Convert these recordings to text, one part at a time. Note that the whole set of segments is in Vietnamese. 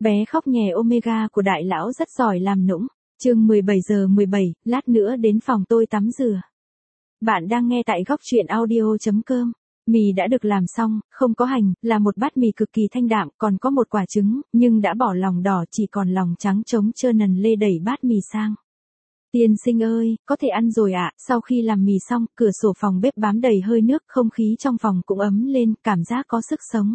Bé khóc nhè Omega của đại lão rất giỏi làm nũng. Chương 17:17, lát nữa đến phòng tôi tắm rửa. Bạn đang nghe tại góc truyện audio.com. Mì đã được làm xong, không có hành, là một bát mì cực kỳ thanh đạm, còn có một quả trứng, nhưng đã bỏ lòng đỏ chỉ còn lòng trắng trống trơn nần lê đẩy bát mì sang. Tiên sinh ơi, có thể ăn rồi ạ. Sau khi làm mì xong, cửa sổ phòng bếp bám đầy hơi nước, không khí trong phòng cũng ấm lên, cảm giác có sức sống.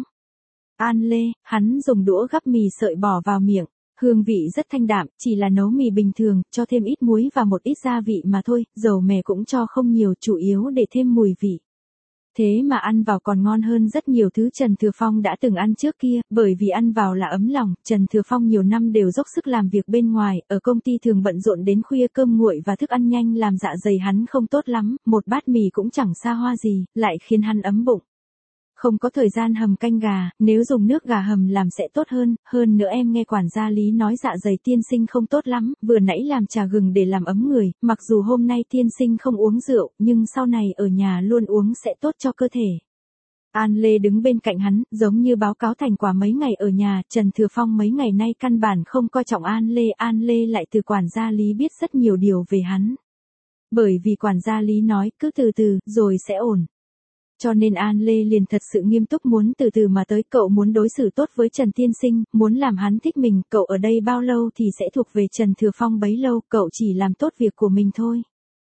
An Lê, hắn dùng đũa gắp mì sợi bỏ vào miệng. Hương vị rất thanh đạm, chỉ là nấu mì bình thường, cho thêm ít muối và một ít gia vị mà thôi, dầu mè cũng cho không nhiều, chủ yếu để thêm mùi vị. Thế mà ăn vào còn ngon hơn rất nhiều thứ Trần Thừa Phong đã từng ăn trước kia, bởi vì ăn vào là ấm lòng. Trần Thừa Phong nhiều năm đều dốc sức làm việc bên ngoài, ở công ty thường bận rộn đến khuya, cơm nguội và thức ăn nhanh làm dạ dày hắn không tốt lắm, một bát mì cũng chẳng xa hoa gì, lại khiến hắn ấm bụng. Không có thời gian hầm canh gà, nếu dùng nước gà hầm làm sẽ tốt hơn nữa em nghe quản gia Lý nói dạ dày tiên sinh không tốt lắm, vừa nãy làm trà gừng để làm ấm người, mặc dù hôm nay tiên sinh không uống rượu, nhưng sau này ở nhà luôn uống sẽ tốt cho cơ thể. An Lê đứng bên cạnh hắn, giống như báo cáo thành quả mấy ngày ở nhà. Trần Thừa Phong mấy ngày nay căn bản không coi trọng An Lê lại từ quản gia Lý biết rất nhiều điều về hắn. Bởi vì quản gia Lý nói, cứ từ từ, rồi sẽ ổn. Cho nên An Lê liền thật sự nghiêm túc muốn từ từ mà tới, cậu muốn đối xử tốt với Trần tiên sinh, muốn làm hắn thích mình, cậu ở đây bao lâu thì sẽ thuộc về Trần Thừa Phong bấy lâu, cậu chỉ làm tốt việc của mình thôi.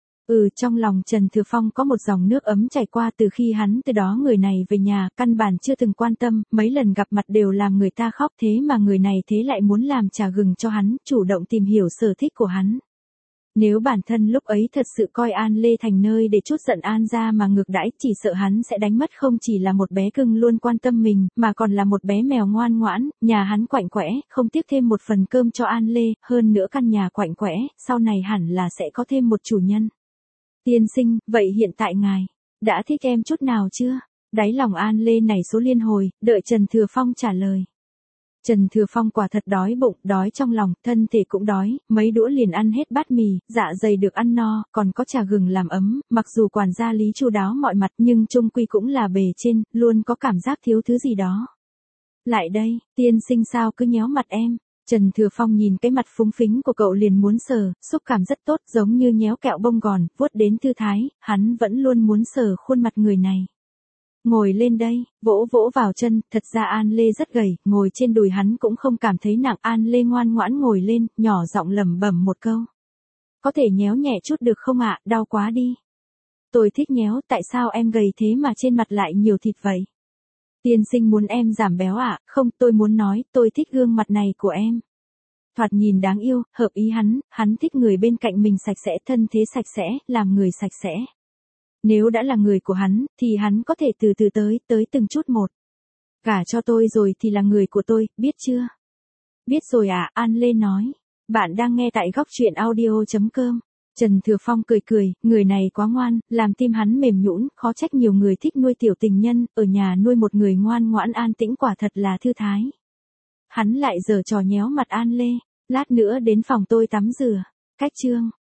Trong lòng Trần Thừa Phong có một dòng nước ấm chảy qua từ khi hắn từ đó người này về nhà, căn bản chưa từng quan tâm, mấy lần gặp mặt đều làm người ta khóc, thế mà người này thế lại muốn làm trà gừng cho hắn, chủ động tìm hiểu sở thích của hắn. Nếu bản thân lúc ấy thật sự coi An Lê thành nơi để trút giận An ra mà ngược đãi, chỉ sợ hắn sẽ đánh mất không chỉ là một bé cưng luôn quan tâm mình, mà còn là một bé mèo ngoan ngoãn, nhà hắn quạnh quẽ, không tiếc thêm một phần cơm cho An Lê, hơn nữa căn nhà quạnh quẽ, sau này hẳn là sẽ có thêm một chủ nhân. Tiên sinh, vậy hiện tại ngài đã thích em chút nào chưa? Đáy lòng An Lê nảy số liên hồi, đợi Trần Thừa Phong trả lời. Trần Thừa Phong quả thật đói bụng, đói trong lòng, thân thể cũng đói, mấy đũa liền ăn hết bát mì, dạ dày được ăn no, còn có trà gừng làm ấm, mặc dù quản gia Lý chu đáo mọi mặt nhưng chung quy cũng là bề trên, luôn có cảm giác thiếu thứ gì đó. Lại đây, tiên sinh sao cứ nhéo mặt em? Trần Thừa Phong nhìn cái mặt phúng phính của cậu liền muốn sờ, xúc cảm rất tốt, giống như nhéo kẹo bông gòn, vuốt đến thư thái, hắn vẫn luôn muốn sờ khuôn mặt người này. Ngồi lên đây, vỗ vỗ vào chân, thật ra An Lê rất gầy, ngồi trên đùi hắn cũng không cảm thấy nặng. An Lê ngoan ngoãn ngồi lên, nhỏ giọng lẩm bẩm một câu. Có thể nhéo nhẹ chút được không ạ, đau quá đi. Tôi thích nhéo, tại sao em gầy thế mà trên mặt lại nhiều thịt vậy? Tiên sinh muốn em giảm béo ạ? Không, tôi muốn nói, tôi thích gương mặt này của em. Thoạt nhìn đáng yêu, hợp ý hắn thích người bên cạnh mình sạch sẽ, thân thế sạch sẽ, làm người sạch sẽ. Nếu đã là người của hắn, thì hắn có thể từ từ tới từng chút một. Gả cho tôi rồi thì là người của tôi, biết chưa? Biết rồi ạ, An Lê nói. Bạn đang nghe tại góc truyện audio.com. Trần Thừa Phong cười, người này quá ngoan, làm tim hắn mềm nhũn, khó trách nhiều người thích nuôi tiểu tình nhân, ở nhà nuôi một người ngoan ngoãn an tĩnh quả thật là thư thái. Hắn lại giở trò nhéo mặt An Lê, lát nữa đến phòng tôi tắm rửa. Cách chương